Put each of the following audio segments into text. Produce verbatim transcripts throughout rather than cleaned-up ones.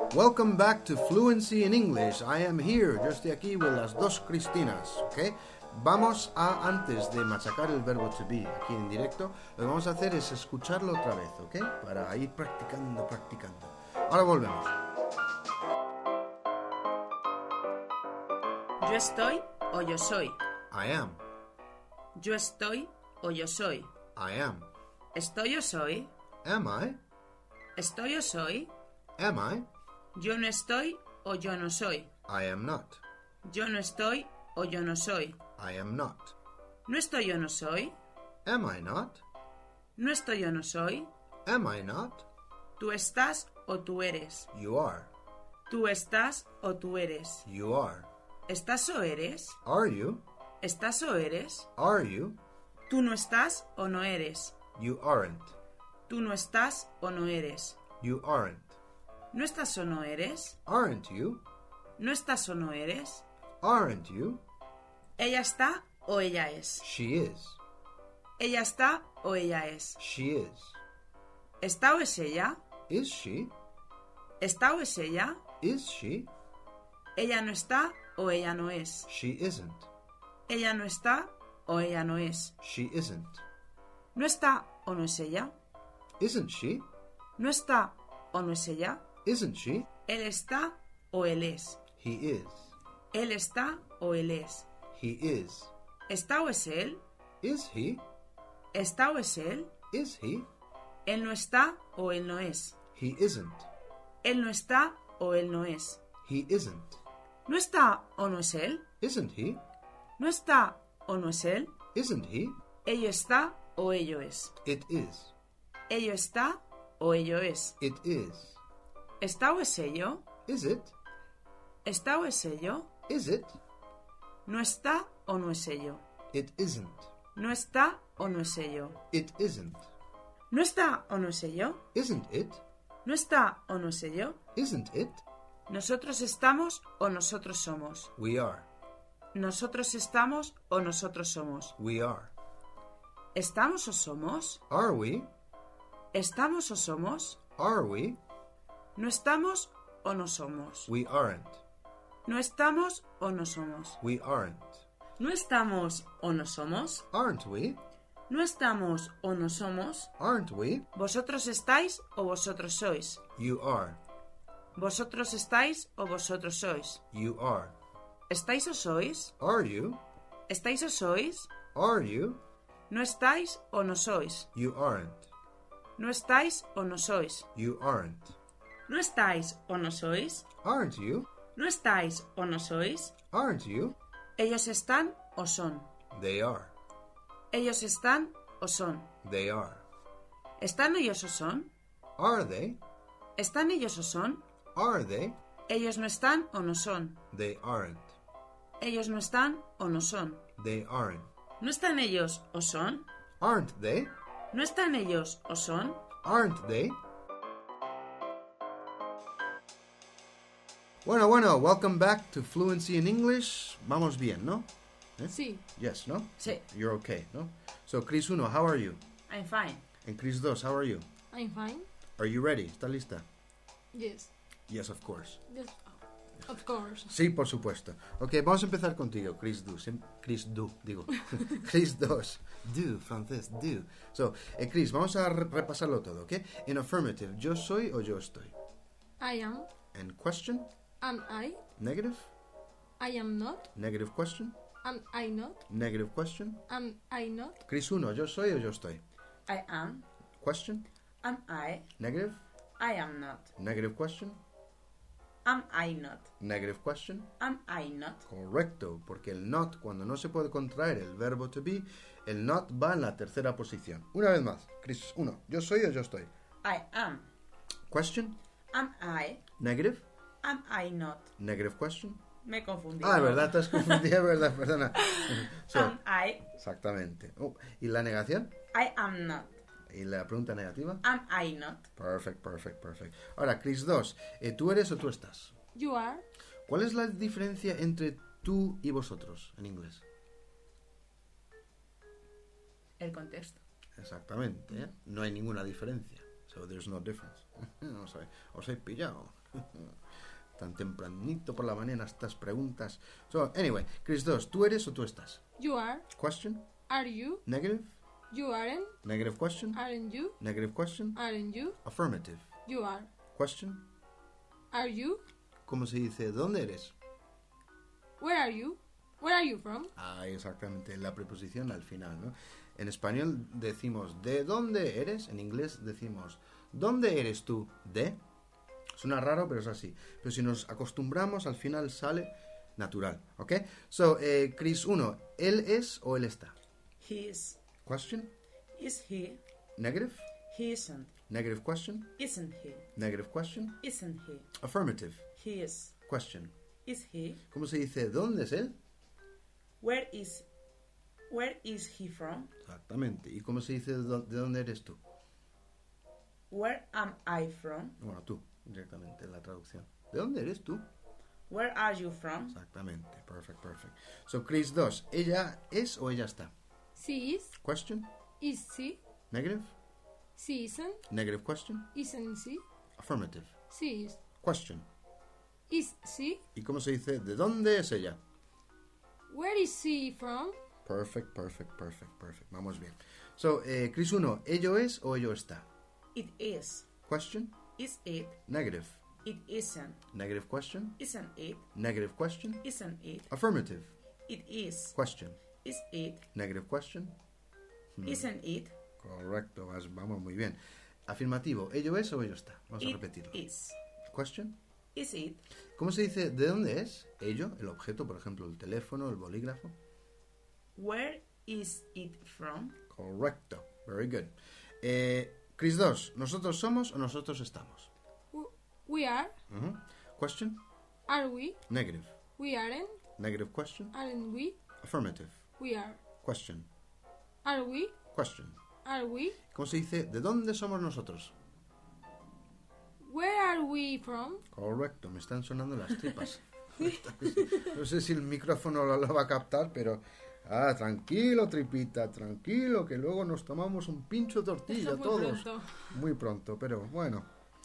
Welcome back to Fluency in English. I am here. Yo estoy aquí with las dos Cristinas, ¿ok? Vamos a, antes de machacar el verbo to be aquí en directo, lo que vamos a hacer es escucharlo otra vez, ¿ok? Para ir practicando, practicando. Ahora volvemos. Yo estoy o yo soy. I am. Yo estoy o yo soy. I am. Estoy o soy. Am I? Estoy o soy. Am I? Yo no estoy o yo no soy. I am not. Yo no estoy o yo no soy. I am not. No estoy o no soy. Am I not? No estoy o no soy. Am I not? Tú estás o tú eres. You are. Tú estás o tú eres. You are. ¿Estás o eres? Are you? ¿Estás o eres? Are you? Tú no estás o no eres. You aren't. Tú no estás o no eres. You aren't. ¿No estás o no eres? Aren't you? ¿No estás o no eres? Aren't you? Ella está o ella es. She is. Ella está o ella es. She is. ¿Está o es ella? Is she? ¿Está o es ella? Is she? Ella no está o ella no es. She isn't. Ella no está o ella no es. She isn't. ¿No está o no es ella? Isn't she? ¿No está o no es ella? Isn't she? Él está o él es. He is. Él está o él es. He is. ¿Está o es él? Is he? ¿Está o es él? Is he? Él no está o él no es. He isn't. Él no está o él no es. He isn't. ¿No está o no es él? Isn't he? ¿No está o no es él? Isn't he? Ello está o ello es. It is. Ello está o ello es. It is. ¿Está o es ello? Is it? ¿Está o es ello? Is it? ¿No está o no es ello? It isn't. ¿No está o no es ello? It isn't. ¿No está o no es ello? Isn't it? ¿No está o no es ello? Isn't it? ¿Nosotros estamos o nosotros somos? We are. ¿Nosotros estamos o nosotros somos? We are. ¿Estamos o somos? Are we? ¿Estamos o somos? Are we? ¿No estamos o no somos? We aren't. ¿No estamos o no somos? We aren't. ¿No estamos o no somos? Aren't we? ¿No estamos o no somos? Aren't we? ¿Vosotros estáis o vosotros sois? You are. ¿Vosotros estáis o vosotros sois? You are. ¿Estáis o sois? Are you? ¿Estáis o sois? Are you? ¿No estáis o no sois? You aren't. ¿No estáis o no sois? You aren't. ¿No estáis o no sois? Aren't you? ¿No estáis o no sois? Aren't you? ¿Ellos están o son? They are. ¿Ellos están o son? They are. ¿Están ellos o son? Are they? ¿Están ellos o son? Are they? ¿Ellos no están o no son? They aren't. ¿Ellos no están o no son? They aren't. ¿No están ellos o son? Aren't they? ¿No están ellos o son? Aren't they? Bueno, bueno, welcome back to Fluency in English. Vamos bien, ¿no? ¿Eh? Sí. Yes, no? Sí. You're okay, no? So, Chris uno, how are you? I'm fine. And Chris dos, how are you? I'm fine. Are you ready? ¿Está lista? Yes. Yes, of course. Yes. Of course. Sí, por supuesto. Ok, vamos a empezar contigo, Chris Du. Sim- Chris Du, digo. Chris dos. Du, francés, du. So, eh, Chris, vamos a re- repasarlo todo, ¿ok? In affirmative, yo soy o yo estoy. I am. And question, Am I? negative, I am not. negative question, Am I not? negative question. Am I not? Chris uno, yo soy o yo estoy. I am. Question, Am I? negative, I am not. negative question, Am I not? negative question. Am I not? Correcto, porque el not, cuando no se puede contraer el verbo to be, el not va en la tercera posición. Una vez más, Chris uno, yo soy o yo estoy. I am. Question, Am I? negative, Am I not? negative question. Me confundí. Ah, verdad, te has confundido, verdad, perdona. So, Am I? exactamente. Oh, ¿y la negación? I am not. ¿Y la pregunta negativa? Am I not? Perfect, perfect, perfect. Ahora, Chris dos, eh, ¿tú eres o tú estás? You are. ¿Cuál es la diferencia entre tú y vosotros en inglés? El contexto. Exactamente, ¿eh? No hay ninguna diferencia. So there's no difference. os, he, os he pillado. Tan tempranito por la mañana estas preguntas. So, anyway, Chris dos, ¿tú eres o tú estás? You are. Question? Are you? Negative? You aren't. Negative question? Aren't you? Negative question? Aren't you? Affirmative. You are. Question? Are you? ¿Cómo se dice? ¿De dónde eres? Where are you? Where are you from? Ah, exactamente, la preposición al final, ¿no? En español decimos ¿de dónde eres? En inglés decimos ¿dónde eres tú? ¿De? Suena raro, pero es así. Pero si nos acostumbramos, al final sale natural, ¿ok? So, eh, Chris uno, ¿él es o él está? He is. Question? Is he? Negative? He isn't. Negative question? Isn't he? Negative question? Isn't he? Affirmative. He is. Question. Is he? ¿Cómo se dice ¿dónde es él? Where is Where is he from? Exactamente. ¿Y cómo se dice ¿de dó- de dónde eres tú? Where am I from? Bueno, tú, directamente en la traducción. ¿De dónde eres tú? Where are you from? Exactamente. Perfect, perfect. So, Chris dos, ¿ella es o ella está? She is. Question? Is she? Negative? She isn't. Negative question? Isn't she? Affirmative. She is. Question. Is she? ¿Y cómo se dice ¿de dónde es ella? Where is she from? Perfect, perfect, perfect, perfect. Vamos bien. So, eh, Chris uno, ¿ello es o ello está? It is. Question? Is it? Negative. It isn't. Negative question? Isn't it? Negative question? Isn't it? Affirmative. It is. Question. Is it? Negative question? Isn't it? Correcto, vas- vamos muy bien. Afirmativo, ¿ello es o ello está? Vamos a It repetirlo. is. Question? Is it? ¿Cómo se dice ¿de dónde es? Ello, el objeto, por ejemplo, el teléfono, el bolígrafo. Where is it from? Correcto, very good. Eh, Chris dos, ¿nosotros somos o nosotros estamos? W- We are. Ujú. Question? Are we? Negative. We aren't. Negative question? Aren't we? Affirmative. We are. Question. Are we? Question. Are we? ¿Cómo se dice ¿de dónde somos nosotros? Where are we from? Correcto, me están sonando las tripas. No sé si el micrófono lo, lo va a captar, pero... Ah, tranquilo, tripita, tranquilo, que luego nos tomamos un pincho de tortilla Muy todos. pronto. Muy pronto, pero bueno.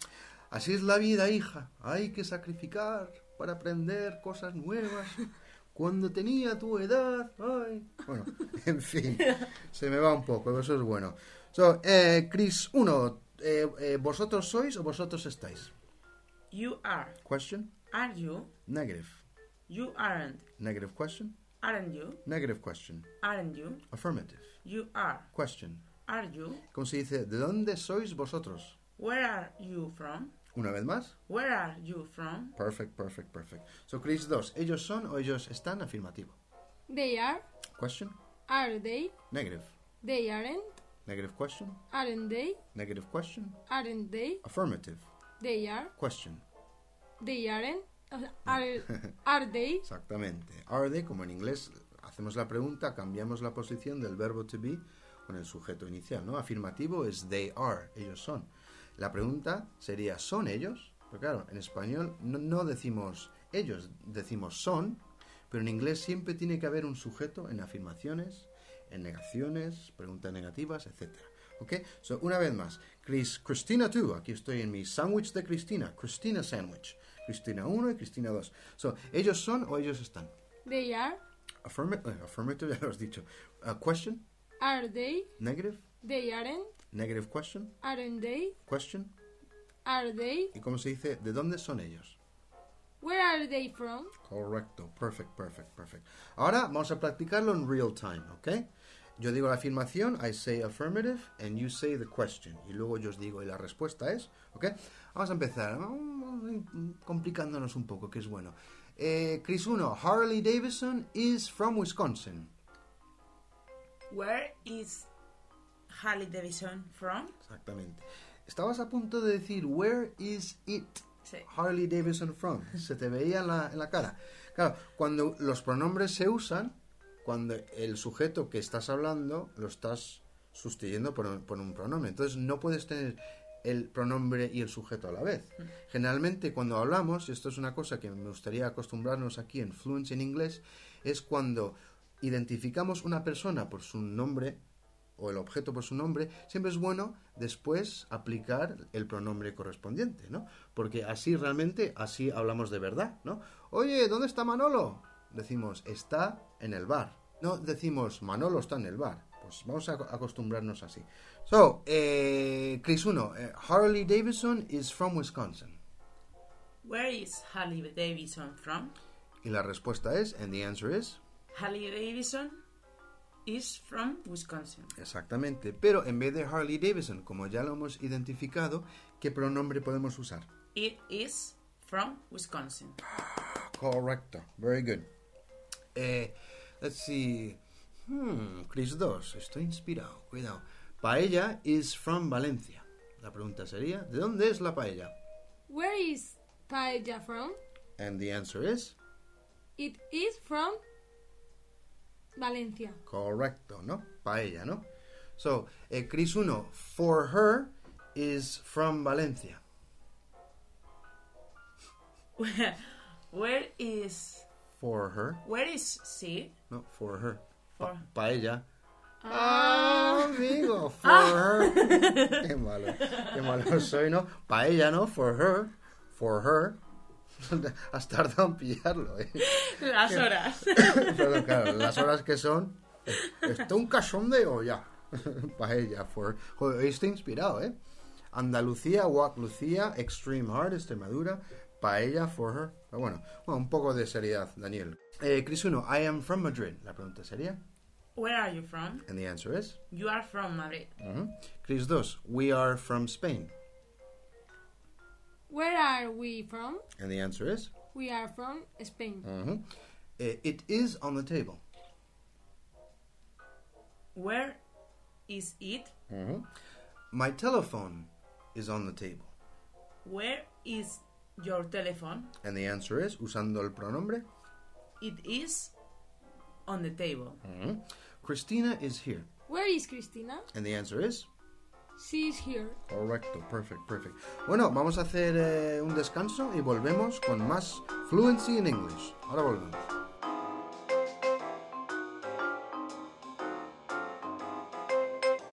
Así es la vida, hija. Hay que sacrificar para aprender cosas nuevas. Cuando tenía tu edad, ay. Bueno, en fin, se me va un poco, eso es bueno. So, eh, Chris uno, eh, eh, ¿vosotros sois o vosotros estáis? You are. Question? Are you? Negative. You aren't. Negative question? Aren't you? Negative question. Aren't you? Affirmative. You are. Question. Are you? ¿Cómo se dice? ¿De dónde sois vosotros? Where are you from? Una vez más. Where are you from? Perfect, perfect, perfect. So, Chris dos, ¿ellos son o ellos están? Afirmativo. They are. Question? Are they? Negative. They aren't. Negative question? Aren't they? Negative question? Aren't they? Affirmative. They are. Question. They aren't. O sea, Are, are they? Exactamente. Are they, como en inglés, hacemos la pregunta, cambiamos la posición del verbo to be con el sujeto inicial, ¿no? Afirmativo es they are, ellos son. La pregunta sería, ¿son ellos? Pero claro, en español no, no decimos ellos, decimos son, pero en inglés siempre tiene que haber un sujeto en afirmaciones, en negaciones, preguntas negativas, etcétera. ¿Ok? So, una vez más, Chris, Cristina dos, aquí estoy en mi sándwich de Cristina, Cristina sandwich. Cristina uno y Cristina dos. So, ¿ellos son o ellos están? They are. Affirma- eh, affirmative, ya lo has dicho. Uh, question? Are they? Negative? They aren't. Negative question? Aren't they? Question? Are they? ¿Y cómo se dice? ¿De dónde son ellos? Where are they from? Correcto. Perfect, perfect, perfect. Ahora vamos a practicarlo en real time, ¿ok? Yo digo la afirmación, I say affirmative, and you say the question. Y luego yo os digo, y la respuesta es, ¿ok? Vamos a empezar, complicándonos un poco, que es bueno. Eh, Chris uno, Harley Davidson is from Wisconsin. Where is Harley Davidson from? Exactamente. Estabas a punto de decir, where is it? Sí. Harley Davidson from. Se te veía en la, en la cara. Claro, cuando los pronombres se usan, cuando el sujeto que estás hablando lo estás sustituyendo por un, por un pronombre. Entonces no puedes tener el pronombre y el sujeto a la vez. Generalmente cuando hablamos, y esto es una cosa que me gustaría acostumbrarnos aquí en Fluency en inglés, es cuando identificamos una persona por su nombre o el objeto por su nombre, siempre es bueno después aplicar el pronombre correspondiente, ¿no? Porque así realmente, así hablamos de verdad, ¿no? Oye, ¿dónde está Manolo? Decimos, está en el bar. No decimos, Manolo está en el bar. Pues vamos a acostumbrarnos así. So, eh, Chris uno, eh, Harley Davidson is from Wisconsin. Where is Harley Davidson from? Y la respuesta es, and the answer is... Harley Davidson is from Wisconsin. Exactamente, pero en vez de Harley Davidson, como ya lo hemos identificado, ¿qué pronombre podemos usar? It is from Wisconsin. Correcto, very good. Eh, let's see... Hmm, Chris dos, estoy inspirado, cuidado. Paella is from Valencia. La pregunta sería, ¿de dónde es la paella? Where is paella from? And the answer is... It is from Valencia. Correcto, ¿no? Paella, ¿no? So, eh, Chris uno, for her is from Valencia. Where, where is... For her. Where is she? No, for her. For... Pa- paella. Ah, amigo, for her. Qué malo, qué malo soy, ¿no? Paella, ¿no? For her. For her. Has tardado en pillarlo, ¿eh? Las horas. Pero claro, las horas que son... Está un cachondeo ya. Paella, for... Joder, estoy inspirado, ¿eh? Andalucía, Walk Lucía, Extreme Hard, Extremadura, Paella, for her. Pero bueno, bueno, un poco de seriedad, Daniel. Eh, Chris uno, I am from Madrid. La pregunta sería... Where are you from? And the answer is... You are from Madrid. Uh-huh. Chris dos, we are from Spain. where are we from? And the answer is... We are from Spain. Uh-huh. Uh, it is on the table. Where is it? Uh-huh. My telephone is on the table. Where is your telephone? And the answer is, usando el pronombre... It is on the table. Uh-huh. Christina is here. Where is Cristina? And the answer is... She is here. Correcto, perfect, perfect. Bueno, vamos a hacer eh, un descanso y volvemos con más Fluency in English. Ahora volvemos.